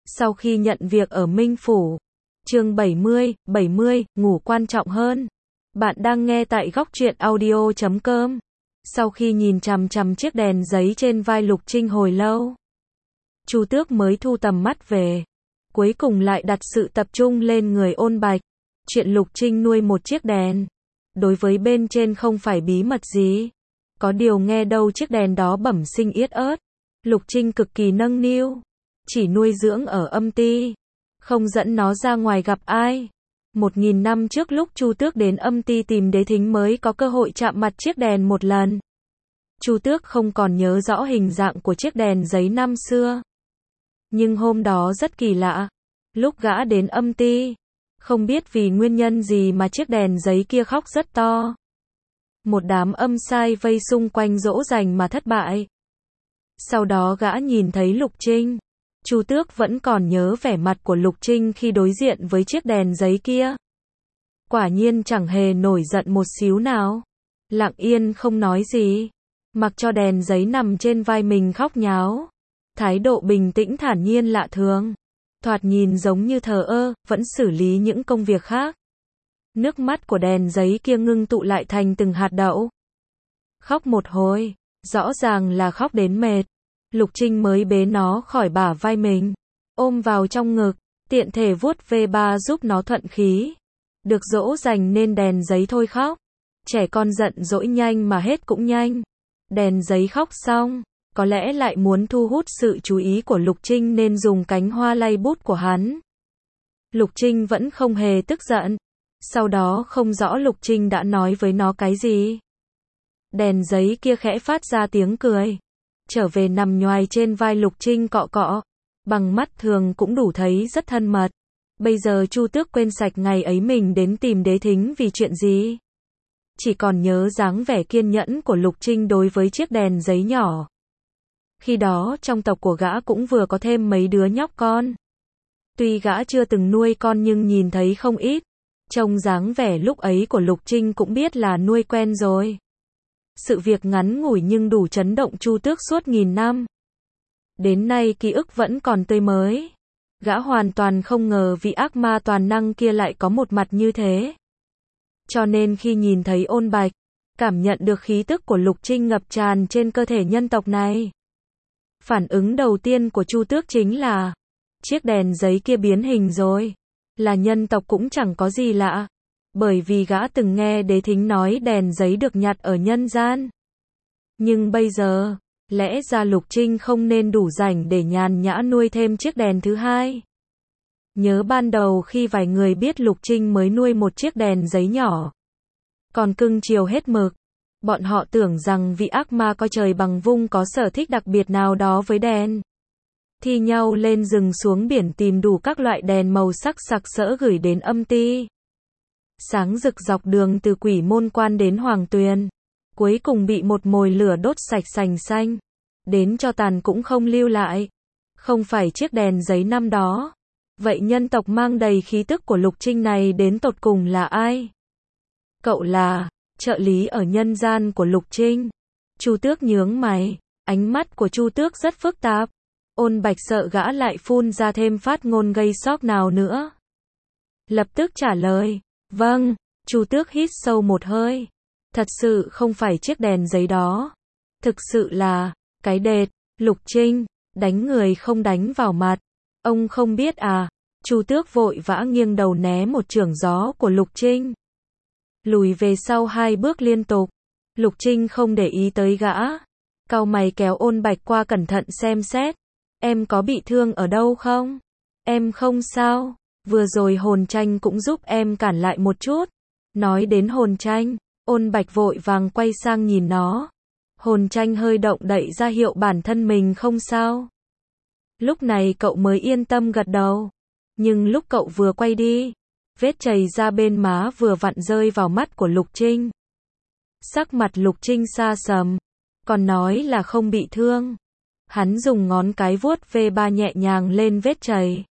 Sau khi nhận việc ở Minh Phủ. Chương 70, ngủ quan trọng hơn. Bạn đang nghe tại góc truyện audio.com. Sau khi nhìn chằm chằm chiếc đèn giấy trên vai Lục Trinh hồi lâu, Chu Tước mới thu tầm mắt về. Cuối cùng lại đặt sự tập trung lên người Ôn Bạch. Chuyện Lục Trinh nuôi một chiếc đèn, đối với bên trên không phải bí mật gì. Có điều nghe đâu chiếc đèn đó bẩm sinh yết ớt. Lục Trinh cực kỳ nâng niu, chỉ nuôi dưỡng ở âm ti, không dẫn nó ra ngoài gặp ai. 1000 năm trước lúc Chu Tước đến âm ti tìm Đế Thính mới có cơ hội chạm mặt chiếc đèn một lần. Chu Tước không còn nhớ rõ hình dạng của chiếc đèn giấy năm xưa. Nhưng hôm đó rất kỳ lạ. Lúc gã đến âm ti, không biết vì nguyên nhân gì mà chiếc đèn giấy kia khóc rất to. Một đám âm sai vây xung quanh dỗ dành mà thất bại. Sau đó gã nhìn thấy Lục Trinh. Chu Tước vẫn còn nhớ vẻ mặt của Lục Trinh khi đối diện với chiếc đèn giấy kia. Quả nhiên chẳng hề nổi giận một xíu nào. Lặng yên không nói gì, mặc cho đèn giấy nằm trên vai mình khóc nháo. Thái độ bình tĩnh thản nhiên lạ thường. Thoạt nhìn giống như thờ ơ, vẫn xử lý những công việc khác. Nước mắt của đèn giấy kia ngưng tụ lại thành từng hạt đậu. Khóc một hồi, rõ ràng là khóc đến mệt. Lục Trinh mới bế nó khỏi bả vai mình, ôm vào trong ngực, tiện thể vuốt ve ba giúp nó thuận khí. Được dỗ dành nên đèn giấy thôi khóc. Trẻ con giận dỗi nhanh mà hết cũng nhanh. Đèn giấy khóc xong, có lẽ lại muốn thu hút sự chú ý của Lục Trinh nên dùng cánh hoa lay bút của hắn. Lục Trinh vẫn không hề tức giận. Sau đó không rõ Lục Trinh đã nói với nó cái gì. Đèn giấy kia khẽ phát ra tiếng cười, trở về nằm nhoài trên vai Lục Trinh cọ cọ. Bằng mắt thường cũng đủ thấy rất thân mật. Bây giờ Chu Tước quên sạch ngày ấy mình đến tìm Đế Thính vì chuyện gì. Chỉ còn nhớ dáng vẻ kiên nhẫn của Lục Trinh đối với chiếc đèn giấy nhỏ. Khi đó trong tộc của gã cũng vừa có thêm mấy đứa nhóc con. Tuy gã chưa từng nuôi con nhưng nhìn thấy không ít. Trông dáng vẻ lúc ấy của Lục Trinh cũng biết là nuôi quen rồi. Sự việc ngắn ngủi nhưng đủ chấn động Chu Tước suốt 1000 năm. Đến nay ký ức vẫn còn tươi mới. Gã hoàn toàn không ngờ vị ác ma toàn năng kia lại có một mặt như thế. Cho nên khi nhìn thấy Ôn Bạch, cảm nhận được khí tức của Lục Trinh ngập tràn trên cơ thể nhân tộc này. Phản ứng đầu tiên của Chu Tước chính là, chiếc đèn giấy kia biến hình rồi. Là nhân tộc cũng chẳng có gì lạ. Bởi vì gã từng nghe Đế Thính nói đèn giấy được nhặt ở nhân gian. Nhưng bây giờ, lẽ ra Lục Trinh không nên đủ rảnh để nhàn nhã nuôi thêm chiếc đèn thứ hai. Nhớ ban đầu khi vài người biết Lục Trinh mới nuôi một chiếc đèn giấy nhỏ, còn cưng chiều hết mực. Bọn họ tưởng rằng vị ác ma coi trời bằng vung có sở thích đặc biệt nào đó với đèn. Thi nhau lên rừng xuống biển tìm đủ các loại đèn màu sắc sặc sỡ gửi đến âm ti. Sáng rực dọc đường từ Quỷ Môn Quan đến Hoàng Tuyền. Cuối cùng bị một mồi lửa đốt sạch sành xanh. Đến cho tàn cũng không lưu lại. Không phải chiếc đèn giấy năm đó. Vậy nhân tộc mang đầy khí tức của Lục Trinh này đến tột cùng là ai? Cậu là trợ lý ở nhân gian của Lục Trinh. Chu Tước nhướng mày. Ánh mắt của Chu Tước rất phức tạp. Ôn Bạch sợ gã lại phun ra thêm phát ngôn gây sốc nào nữa. Lập tức trả lời. Vâng. Chu Tước hít sâu một hơi. Thật sự không phải chiếc đèn giấy đó. Thực sự là cái đệt. Lục Trinh đánh người không đánh vào mặt. Ông không biết à? Chu Tước vội vã nghiêng đầu né một chưởng gió của Lục Trinh. Lùi về sau 2 bước liên tục. Lục Trinh không để ý tới gã. Cau mày kéo Ôn Bạch qua cẩn thận xem xét. Em có bị thương ở đâu không? Em không sao. Vừa rồi Hồn Tranh cũng giúp em cản lại một chút. Nói đến Hồn Tranh, Ôn Bạch vội vàng quay sang nhìn nó. Hồn Tranh hơi động đậy ra hiệu bản thân mình không sao. Lúc này cậu mới yên tâm gật đầu. Nhưng lúc cậu vừa quay đi, vết chảy ra bên má vừa vặn rơi vào mắt của Lục Trinh. Sắc mặt Lục Trinh xa sầm, còn nói là không bị thương. Hắn dùng ngón cái vuốt ve ba nhẹ nhàng lên vết chảy.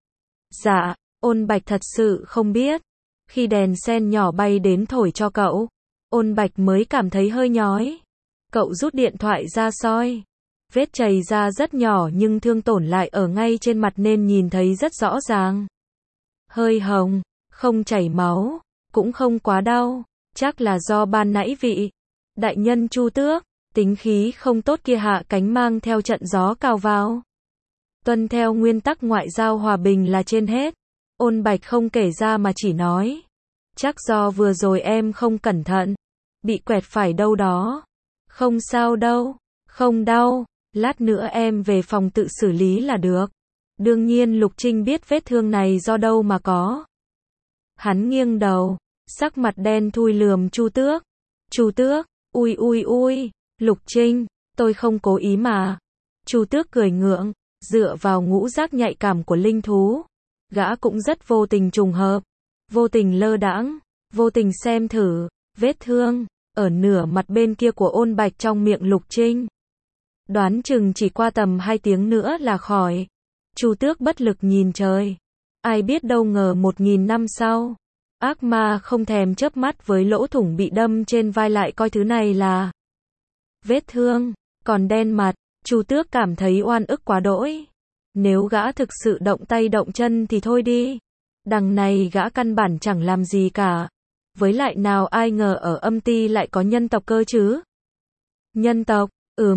Dạ, Ôn Bạch thật sự không biết. Khi đèn sen nhỏ bay đến thổi cho cậu, Ôn Bạch mới cảm thấy hơi nhói. Cậu rút điện thoại ra soi. Vết chày ra rất nhỏ nhưng thương tổn lại ở ngay trên mặt nên nhìn thấy rất rõ ràng. Hơi hồng, không chảy máu, cũng không quá đau, chắc là do ban nãy vị đại nhân Chu Tước, tính khí không tốt kia hạ cánh mang theo trận gió cao vào. Tuân theo nguyên tắc ngoại giao hòa bình là trên hết. Ôn Bạch không kể ra mà chỉ nói. Chắc do vừa rồi em không cẩn thận, bị quẹt phải đâu đó. Không sao đâu, không đau, lát nữa em về phòng tự xử lý là được. Đương nhiên Lục Trinh biết vết thương này do đâu mà có. Hắn nghiêng đầu, sắc mặt đen thui lườm Chu Tước. Chu Tước, ui, Lục Trinh, tôi không cố ý mà. Chu Tước cười ngượng, dựa vào ngũ giác nhạy cảm của linh thú. Gã cũng rất vô tình trùng hợp, vô tình lơ đãng, vô tình xem thử, vết thương, ở nửa mặt bên kia của Ôn Bạch trong miệng Lục Trinh. Đoán chừng chỉ qua tầm 2 tiếng nữa là khỏi. Chu Tước bất lực nhìn trời. Ai biết đâu ngờ 1000 năm sau. Ác ma không thèm chớp mắt với lỗ thủng bị đâm trên vai lại coi thứ này là vết thương, còn đen mặt. Chu Tước cảm thấy oan ức quá đỗi. Nếu gã thực sự động tay động chân thì thôi đi. Đằng này gã căn bản chẳng làm gì cả. Với lại nào ai ngờ ở âm ti lại có nhân tộc cơ chứ. Nhân tộc,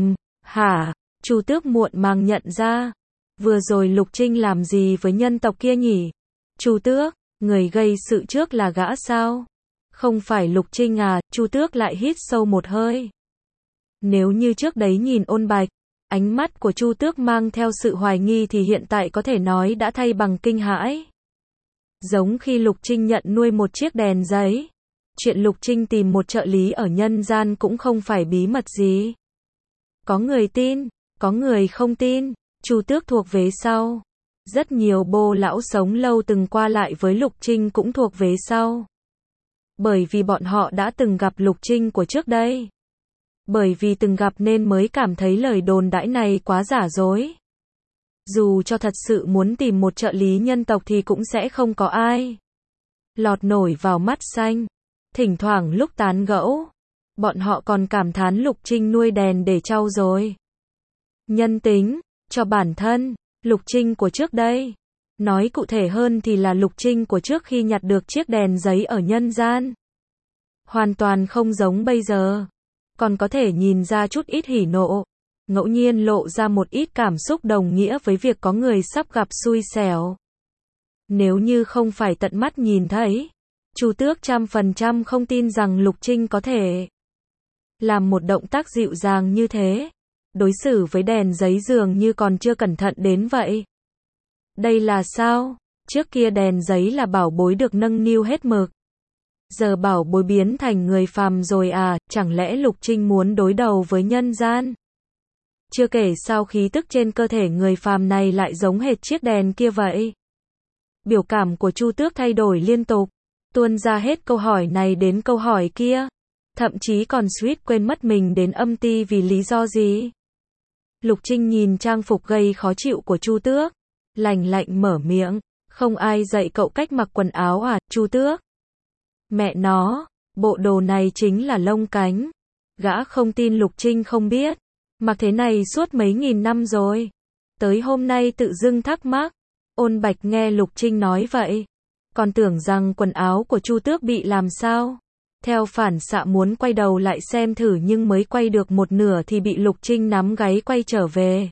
hả? Chu Tước muộn màng nhận ra. Vừa rồi Lục Trinh làm gì với nhân tộc kia nhỉ? Chu Tước, người gây sự trước là gã sao? Không phải Lục Trinh à? Chu Tước lại hít sâu một hơi. Nếu như trước đấy nhìn Ôn Bạch, ánh mắt của Chu Tước mang theo sự hoài nghi thì hiện tại có thể nói đã thay bằng kinh hãi. Giống khi Lục Trinh nhận nuôi một chiếc đèn giấy. Chuyện Lục Trinh tìm một trợ lý ở nhân gian cũng không phải bí mật gì. Có người tin, có người không tin. Chu Tước thuộc vế sau. Rất nhiều bô lão sống lâu từng qua lại với Lục Trinh cũng thuộc vế sau. Bởi vì bọn họ đã từng gặp Lục Trinh của trước đây. Bởi vì từng gặp nên mới cảm thấy lời đồn đãi này quá giả dối. Dù cho thật sự muốn tìm một trợ lý nhân tộc thì cũng sẽ không có ai lọt nổi vào mắt xanh. Thỉnh thoảng lúc tán gẫu, bọn họ còn cảm thán Lục Trinh nuôi đèn để trau dồi nhân tính cho bản thân. Lục Trinh của trước đây, nói cụ thể hơn thì là Lục Trinh của trước khi nhặt được chiếc đèn giấy ở nhân gian. Hoàn toàn không giống bây giờ. Còn có thể nhìn ra chút ít hỉ nộ, ngẫu nhiên lộ ra một ít cảm xúc đồng nghĩa với việc có người sắp gặp xui xẻo. Nếu như không phải tận mắt nhìn thấy, Chu Tước 100% không tin rằng Lục Trinh có thể làm một động tác dịu dàng như thế. Đối xử với đèn giấy dường như còn chưa cẩn thận đến vậy. Đây là sao? Trước kia đèn giấy là bảo bối được nâng niu hết mực. Giờ bảo bối biến thành người phàm rồi à, chẳng lẽ Lục Trinh muốn đối đầu với nhân gian? Chưa kể sao khí tức trên cơ thể người phàm này lại giống hệt chiếc đèn kia vậy. Biểu cảm của Chu Tước thay đổi liên tục, tuôn ra hết câu hỏi này đến câu hỏi kia. Thậm chí còn suýt quên mất mình đến âm ti vì lý do gì. Lục Trinh nhìn trang phục gây khó chịu của Chu Tước, lạnh lạnh mở miệng, không ai dạy cậu cách mặc quần áo à, Chu Tước? Mẹ nó, bộ đồ này chính là lông cánh. Gã không tin Lục Trinh không biết, mặc thế này suốt mấy nghìn năm rồi. Tới hôm nay tự dưng thắc mắc. Ôn Bạch nghe Lục Trinh nói vậy, còn tưởng rằng quần áo của Chu Tước bị làm sao. Theo phản xạ muốn quay đầu lại xem thử nhưng mới quay được một nửa thì bị Lục Trinh nắm gáy quay trở về.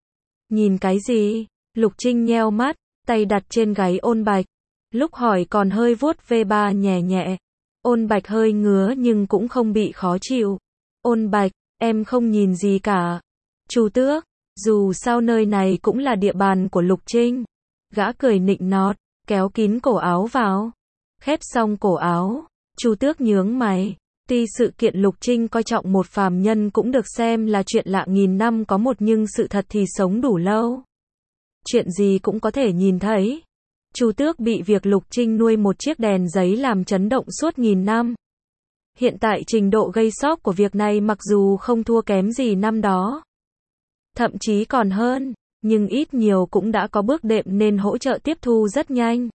Nhìn cái gì? Lục Trinh nheo mắt, tay đặt trên gáy Ôn Bạch. Lúc hỏi còn hơi vuốt ve ba nhẹ nhẹ. Ôn Bạch hơi ngứa nhưng cũng không bị khó chịu. Ôn Bạch, em không nhìn gì cả. Chu Tước, dù sao nơi này cũng là địa bàn của Lục Trinh. Gã cười nịnh nọt, kéo kín cổ áo vào. Khép xong cổ áo, Chu Tước nhướng mày. Tuy sự kiện Lục Trinh coi trọng một phàm nhân cũng được xem là chuyện lạ nghìn năm có một nhưng sự thật thì sống đủ lâu. Chuyện gì cũng có thể nhìn thấy. Chu Tước bị việc Lục Trinh nuôi một chiếc đèn giấy làm chấn động suốt nghìn năm. Hiện tại trình độ gây sốc của việc này mặc dù không thua kém gì năm đó, thậm chí còn hơn, nhưng ít nhiều cũng đã có bước đệm nên hỗ trợ tiếp thu rất nhanh.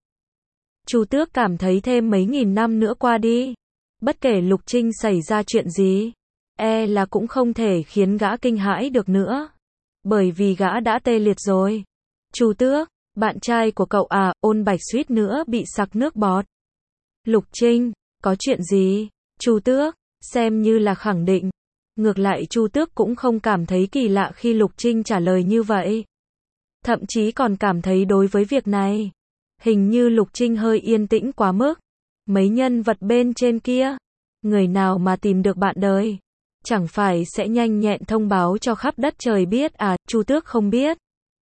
Chu Tước cảm thấy thêm mấy nghìn năm nữa qua đi, bất kể Lục Trinh xảy ra chuyện gì, là cũng không thể khiến gã kinh hãi được nữa. bởi vì gã đã tê liệt rồi. Chu Tước, bạn trai của cậu à, Ôn Bạch suýt nữa bị sặc nước bọt. Lục Trinh, có chuyện gì? Chu Tước, xem như là khẳng định. Ngược lại Chu Tước cũng không cảm thấy kỳ lạ khi Lục Trinh trả lời như vậy. Thậm chí còn cảm thấy đối với việc này, hình như Lục Trinh hơi yên tĩnh quá mức. Mấy nhân vật bên trên kia, người nào mà tìm được bạn đời, chẳng phải sẽ nhanh nhẹn thông báo cho khắp đất trời biết à? Chu Tước không biết.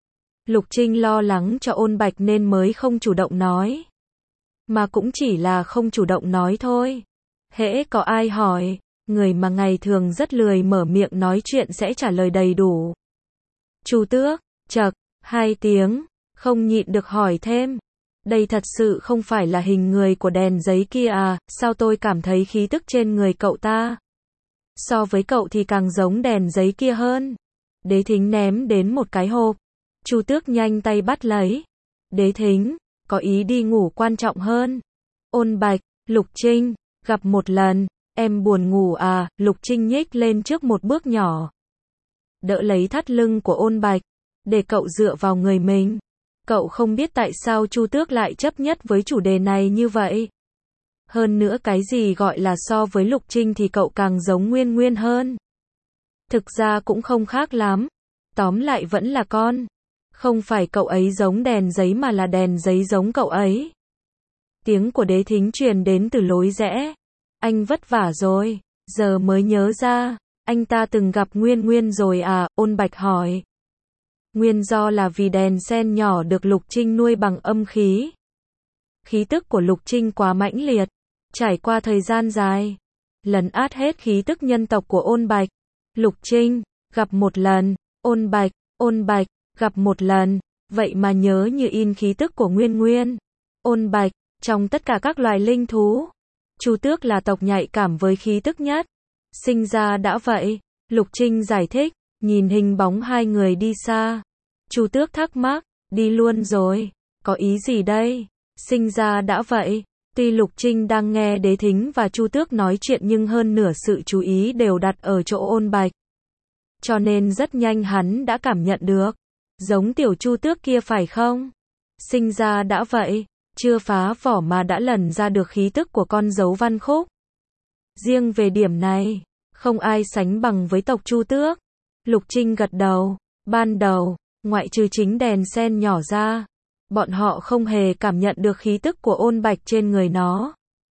Lục Trinh lo lắng cho Ôn Bạch nên mới không chủ động nói. Mà cũng chỉ là không chủ động nói thôi. Hễ có ai hỏi, người mà ngày thường rất lười mở miệng nói chuyện sẽ trả lời đầy đủ. Chu Tước, chậc, 2 tiếng, không nhịn được hỏi thêm. Đây thật sự không phải là hình người của đèn giấy kia à, sao tôi cảm thấy khí tức trên người cậu ta so với cậu thì càng giống đèn giấy kia hơn. Đế Thính ném đến một cái hộp. Chu Tước nhanh tay bắt lấy. Đế Thính, có ý đi ngủ quan trọng hơn. Ôn Bạch, Lục Trinh, gặp một lần, em buồn ngủ à? Lục Trinh nhích lên trước một bước nhỏ, đỡ lấy thắt lưng của Ôn Bạch, để cậu dựa vào người mình. Cậu không biết tại sao Chu Tước lại chấp nhất với chủ đề này như vậy. Hơn nữa cái gì gọi là so với Lục Trinh thì cậu càng giống Nguyên Nguyên hơn. Thực ra cũng không khác lắm. Tóm lại vẫn là con. Không phải cậu ấy giống đèn giấy mà là đèn giấy giống cậu ấy. Tiếng của Đế Thính truyền đến từ lối rẽ. Anh vất vả rồi, giờ mới nhớ ra, anh ta từng gặp Nguyên Nguyên rồi à? Ôn Bạch hỏi. Nguyên do là vì đèn sen nhỏ được Lục Trinh nuôi bằng âm khí. Khí tức của Lục Trinh quá mãnh liệt, trải qua thời gian dài, lấn át hết khí tức nhân tộc của Ôn Bạch. Lục Trinh, gặp một lần, Ôn Bạch, gặp một lần, vậy mà nhớ như in khí tức của Nguyên Nguyên. Ôn Bạch, trong tất cả các loài linh thú, Chu Tước là tộc nhạy cảm với khí tức nhất. Sinh ra đã vậy, Lục Trinh giải thích, nhìn hình bóng hai người đi xa. Chu Tước thắc mắc, đi luôn rồi, có ý gì đây? Sinh ra đã vậy. Tuy Lục Trinh đang nghe Đế Thính và Chu Tước nói chuyện nhưng hơn nửa sự chú ý đều đặt ở chỗ Ôn Bạch. Cho nên rất nhanh hắn đã cảm nhận được. Giống tiểu Chu Tước kia phải không? Sinh ra đã vậy, chưa phá vỏ mà đã lần ra được khí tức của con dấu Văn Khúc. Riêng về điểm này, không ai sánh bằng với tộc Chu Tước. Lục Trinh gật đầu. Ban đầu, ngoại trừ chính đèn sen nhỏ ra, bọn họ không hề cảm nhận được khí tức của Ôn Bạch trên người nó.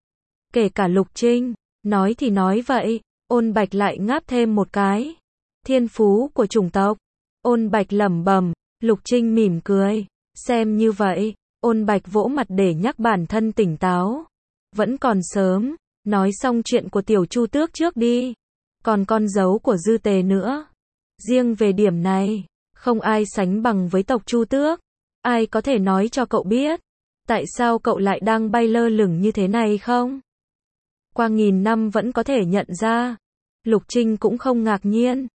Kể cả Lục Trinh, nói thì nói vậy, Ôn Bạch lại ngáp thêm một cái. Thiên phú của chủng tộc. Ôn Bạch lẩm bẩm. Lục Trinh mỉm cười. Xem như vậy, Ôn Bạch vỗ mặt để nhắc bản thân tỉnh táo. Vẫn còn sớm, nói xong chuyện của tiểu Chu Tước trước đi. Còn con dấu của Dư Tề nữa. Riêng về điểm này, không ai sánh bằng với tộc Chu Tước. Ai có thể nói cho cậu biết, tại sao cậu lại đang bay lơ lửng như thế này không? Qua 1000 năm vẫn có thể nhận ra. Lục Trinh cũng không ngạc nhiên.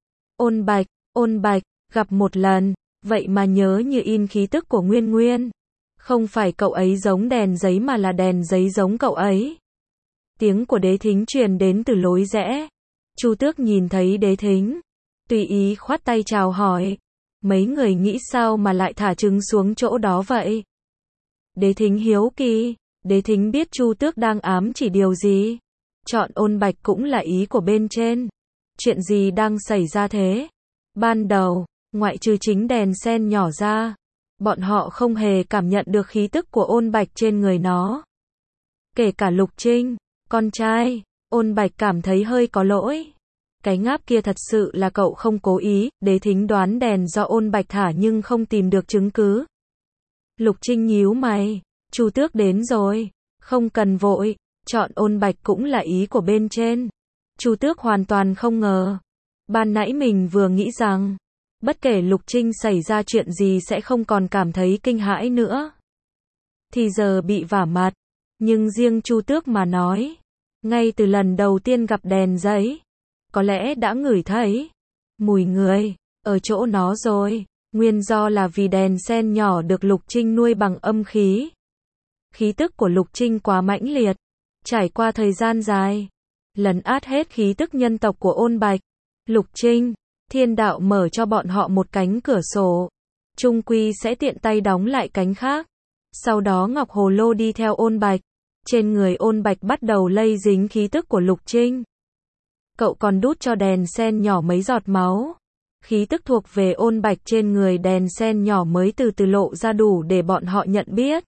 Ôn Bạch, gặp một lần, vậy mà nhớ như in khí tức của Nguyên Nguyên. Không phải cậu ấy giống đèn giấy mà là đèn giấy giống cậu ấy. Tiếng của Đế Thính truyền đến từ lối rẽ. Chu Tước nhìn thấy Đế Thính, tùy ý khoát tay chào hỏi. Mấy người nghĩ sao mà lại thả trứng xuống chỗ đó vậy? Đế Thính hiếu kỳ. Đế Thính biết Chu Tước đang ám chỉ điều gì. Chọn Ôn Bạch cũng là ý của bên trên. Chuyện gì đang xảy ra thế? Ban đầu, ngoại trừ chính đèn sen nhỏ ra, bọn họ không hề cảm nhận được khí tức của Ôn Bạch trên người nó. Kể cả Lục Trinh, con trai, Ôn Bạch cảm thấy hơi có lỗi. Cái ngáp kia thật sự là cậu không cố ý. Đế Thính đoán đèn do Ôn Bạch thả nhưng không tìm được chứng cứ. Lục Trinh nhíu mày. Chu Tước đến rồi, không cần vội. Chọn Ôn Bạch cũng là ý của bên trên. Chu Tước hoàn toàn không ngờ. Ban nãy mình vừa nghĩ rằng, bất kể Lục Trinh xảy ra chuyện gì sẽ không còn cảm thấy kinh hãi nữa. Thì giờ bị vả mặt. Nhưng riêng Chu Tước mà nói, ngay từ lần đầu tiên gặp đèn giấy, có lẽ đã ngửi thấy mùi người ở chỗ nó rồi. Nguyên do là vì đèn sen nhỏ được Lục Trinh nuôi bằng âm khí. Khí tức của Lục Trinh quá mãnh liệt, trải qua thời gian dài, lấn át hết khí tức nhân tộc của Ôn Bạch. Lục Trinh, thiên đạo mở cho bọn họ một cánh cửa sổ, chung quy sẽ tiện tay đóng lại cánh khác. Sau đó Ngọc Hồ Lô đi theo Ôn Bạch. Trên người Ôn Bạch bắt đầu lây dính khí tức của Lục Trinh. Cậu còn đút cho đèn sen nhỏ mấy giọt máu. Khí tức thuộc về Ôn Bạch trên người đèn sen nhỏ mới từ từ lộ ra đủ để bọn họ nhận biết.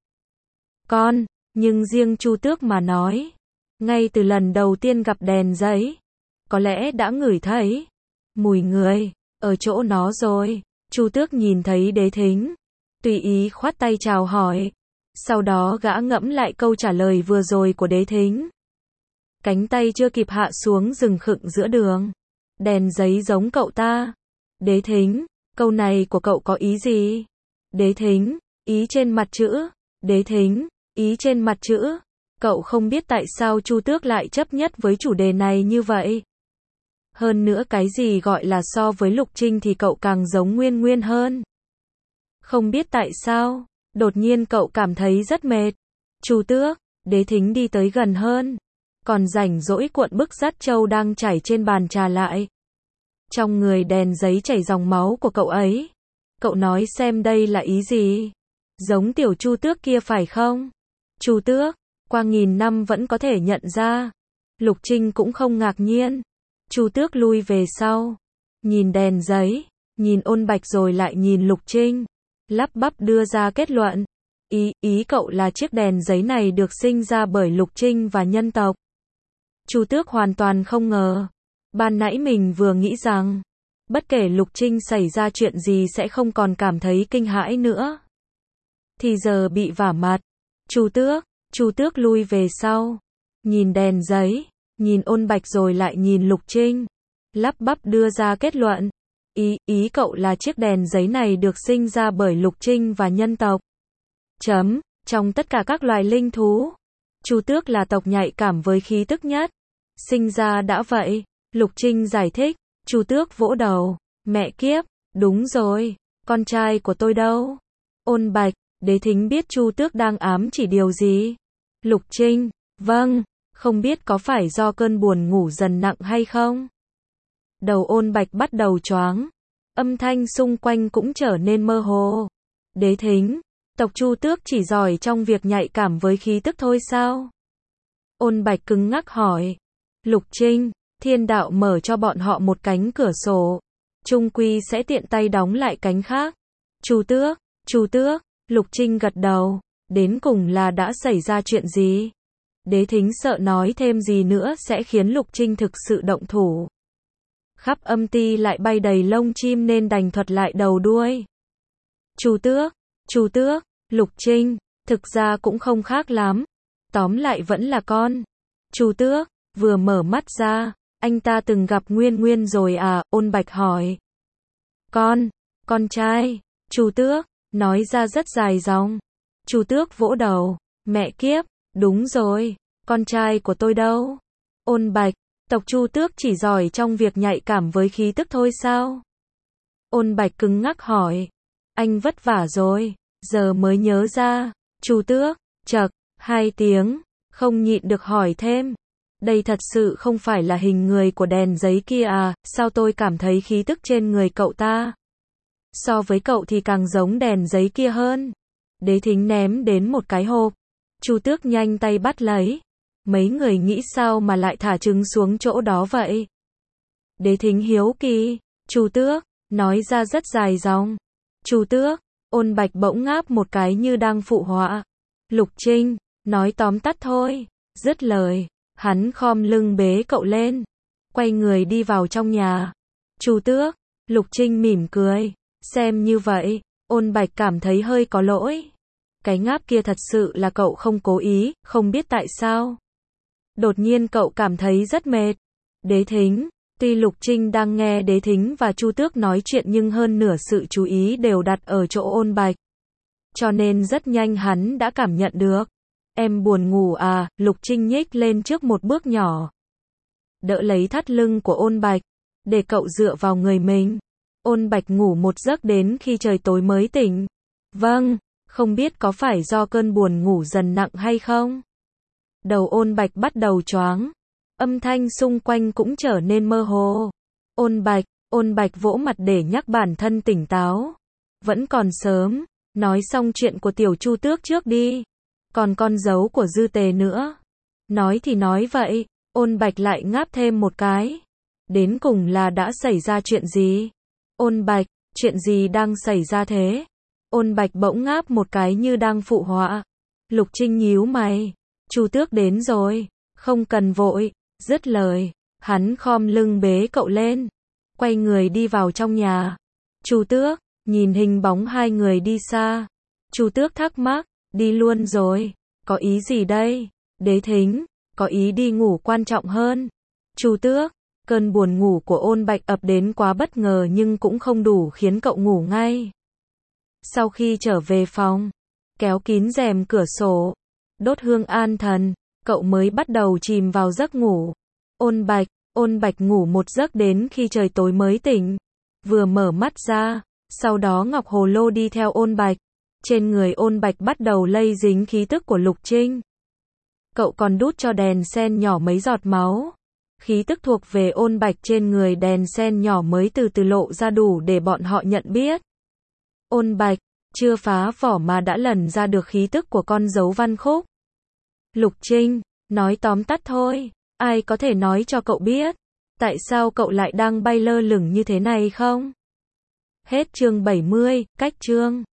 Nhưng riêng Chu Tước mà nói, ngay từ lần đầu tiên gặp đèn giấy, có lẽ đã ngửi thấy mùi người ở chỗ nó rồi. Chu Tước nhìn thấy Đế Thính, tùy ý khoát tay chào hỏi. Sau đó gã ngẫm lại câu trả lời vừa rồi của Đế Thính. Cánh tay chưa kịp hạ xuống dừng khựng giữa đường. Đèn giấy giống cậu ta. Đế Thính, câu này của cậu có ý gì? Đế Thính, ý trên mặt chữ. Đế Thính, ý trên mặt chữ. Cậu không biết tại sao Chu Tước lại chấp nhất với chủ đề này như vậy. Hơn nữa cái gì gọi là so với Lục Trinh thì cậu càng giống Nguyên Nguyên hơn. Không biết tại sao, đột nhiên cậu cảm thấy rất mệt. Chu Tước, Đế Thính đi tới gần hơn. Còn rảnh rỗi cuộn bức dắt trâu đang chảy trên bàn trà lại. Trong người đèn giấy chảy dòng máu của cậu ấy. Cậu nói xem đây là ý gì? Giống tiểu Chu Tước kia phải không? Chu Tước, qua 1000 năm vẫn có thể nhận ra. Lục Trinh cũng không ngạc nhiên. Chu Tước lui về sau. Nhìn đèn giấy, nhìn Ôn Bạch rồi lại nhìn Lục Trinh. Lắp bắp đưa ra kết luận. Ý cậu là chiếc đèn giấy này được sinh ra bởi Lục Trinh và nhân tộc. Chu Tước hoàn toàn không ngờ. Ban nãy mình vừa nghĩ rằng, bất kể Lục Trinh xảy ra chuyện gì sẽ không còn cảm thấy kinh hãi nữa. Thì giờ bị vả mặt. Chu Tước lui về sau. Nhìn đèn giấy, nhìn Ôn Bạch rồi lại nhìn Lục Trinh. Lắp bắp đưa ra kết luận. Ý cậu là chiếc đèn giấy này được sinh ra bởi Lục Trinh và nhân tộc. Trong tất cả các loài linh thú, Chu Tước là tộc nhạy cảm với khí tức nhất. Sinh ra đã vậy. Lục Trinh giải thích. Chu Tước vỗ đầu. Mẹ kiếp, đúng rồi, con trai của tôi đâu? Ôn Bạch, Đế Thính biết Chu Tước đang ám chỉ điều gì. Lục Trinh, vâng, không biết có phải do cơn buồn ngủ dần nặng hay không? Đầu Ôn Bạch bắt đầu choáng. Âm thanh xung quanh cũng trở nên mơ hồ. Đế Thính, tộc Chu Tước chỉ giỏi trong việc nhạy cảm với khí tức thôi sao? Ôn Bạch cứng ngắc hỏi. Lục Trinh, thiên đạo mở cho bọn họ một cánh cửa sổ, chung quy sẽ tiện tay đóng lại cánh khác. Chu Tước, Lục Trinh gật đầu. Đến cùng là đã xảy ra chuyện gì? Đế Thính sợ nói thêm gì nữa sẽ khiến Lục Trinh thực sự động thủ. Khắp âm ti lại bay đầy lông chim nên đành thuật lại đầu đuôi. Chu Tước, Lục Trinh, thực ra cũng không khác lắm. Tóm lại vẫn là con. Chu Tước, vừa mở mắt ra, anh ta từng gặp Nguyên Nguyên rồi à? Ôn Bạch hỏi. Con trai. Chu Tước, nói ra rất dài dòng. Chu Tước vỗ đầu. Mẹ kiếp, đúng rồi, con trai của tôi đâu? Ôn Bạch, tộc Chu Tước chỉ giỏi trong việc nhạy cảm với khí tức thôi sao? Ôn Bạch cứng ngắc hỏi. Anh vất vả rồi, giờ mới nhớ ra. Chu Tước, chậc, 2 tiếng, không nhịn được hỏi thêm. Đây thật sự không phải là hình người của đèn giấy kia à? Sao tôi cảm thấy khí tức trên người cậu ta so với cậu thì càng giống đèn giấy kia hơn. Đế Thính ném đến một cái hộp. Chu Tước nhanh tay bắt lấy. Mấy người nghĩ sao mà lại thả trứng xuống chỗ đó vậy? Đế Thính hiếu kỳ. Chu Tước, nói ra rất dài dòng. Chu Tước, Ôn Bạch bỗng ngáp một cái như đang phụ họa. Lục Trinh, nói tóm tắt thôi. Dứt lời, hắn khom lưng bế cậu lên, quay người đi vào trong nhà. Chu Tước, Lục Trinh mỉm cười. Xem như vậy, Ôn Bạch cảm thấy hơi có lỗi. Cái ngáp kia thật sự là cậu không cố ý, không biết tại sao. Đột nhiên cậu cảm thấy rất mệt. Đế Thính, tuy Lục Trinh đang nghe Đế Thính và Chu Tước nói chuyện nhưng hơn nửa sự chú ý đều đặt ở chỗ Ôn Bạch. Cho nên rất nhanh hắn đã cảm nhận được. Em buồn ngủ à? Lục Trinh nhích lên trước một bước nhỏ, đỡ lấy thắt lưng của Ôn Bạch, để cậu dựa vào người mình. Ôn Bạch ngủ một giấc đến khi trời tối mới tỉnh. Vâng, không biết có phải do cơn buồn ngủ dần nặng hay không? Đầu Ôn Bạch bắt đầu choáng. Âm thanh xung quanh cũng trở nên mơ hồ. Ôn Bạch vỗ mặt để nhắc bản thân tỉnh táo. Vẫn còn sớm, nói xong chuyện của Tiểu Chu Tước trước đi. Còn con dấu của Dư Tề nữa. Nói thì nói vậy, Ôn Bạch lại ngáp thêm một cái. Đến cùng là đã xảy ra chuyện gì? Ôn Bạch, chuyện gì đang xảy ra thế? Ôn Bạch bỗng ngáp một cái như đang phụ họa. Lục Trinh nhíu mày. Chu Tước đến rồi, không cần vội. Dứt lời, hắn khom lưng bế cậu lên, quay người đi vào trong nhà. Chu Tước, nhìn hình bóng hai người đi xa. Chu Tước thắc mắc, đi luôn rồi, có ý gì đây? Đế Thính, có ý đi ngủ quan trọng hơn. Chu Tước, cơn buồn ngủ của Ôn Bạch ập đến quá bất ngờ nhưng cũng không đủ khiến cậu ngủ ngay. Sau khi trở về phòng, kéo kín rèm cửa sổ, đốt hương an thần, cậu mới bắt đầu chìm vào giấc ngủ. Ôn Bạch ngủ một giấc đến khi trời tối mới tỉnh. Vừa mở mắt ra, sau đó Ngọc Hồ Lô đi theo Ôn Bạch. Trên người Ôn Bạch bắt đầu lây dính khí tức của Lục Trinh. Cậu còn đút cho đèn sen nhỏ mấy giọt máu. Khí tức thuộc về Ôn Bạch trên người đèn sen nhỏ mới từ từ lộ ra đủ để bọn họ nhận biết. Ôn Bạch, chưa phá vỏ mà đã lần ra được khí tức của con dấu Văn Khúc. Lục Trinh, nói tóm tắt thôi, ai có thể nói cho cậu biết, tại sao cậu lại đang bay lơ lửng như thế này không? Hết chương 70, cách chương.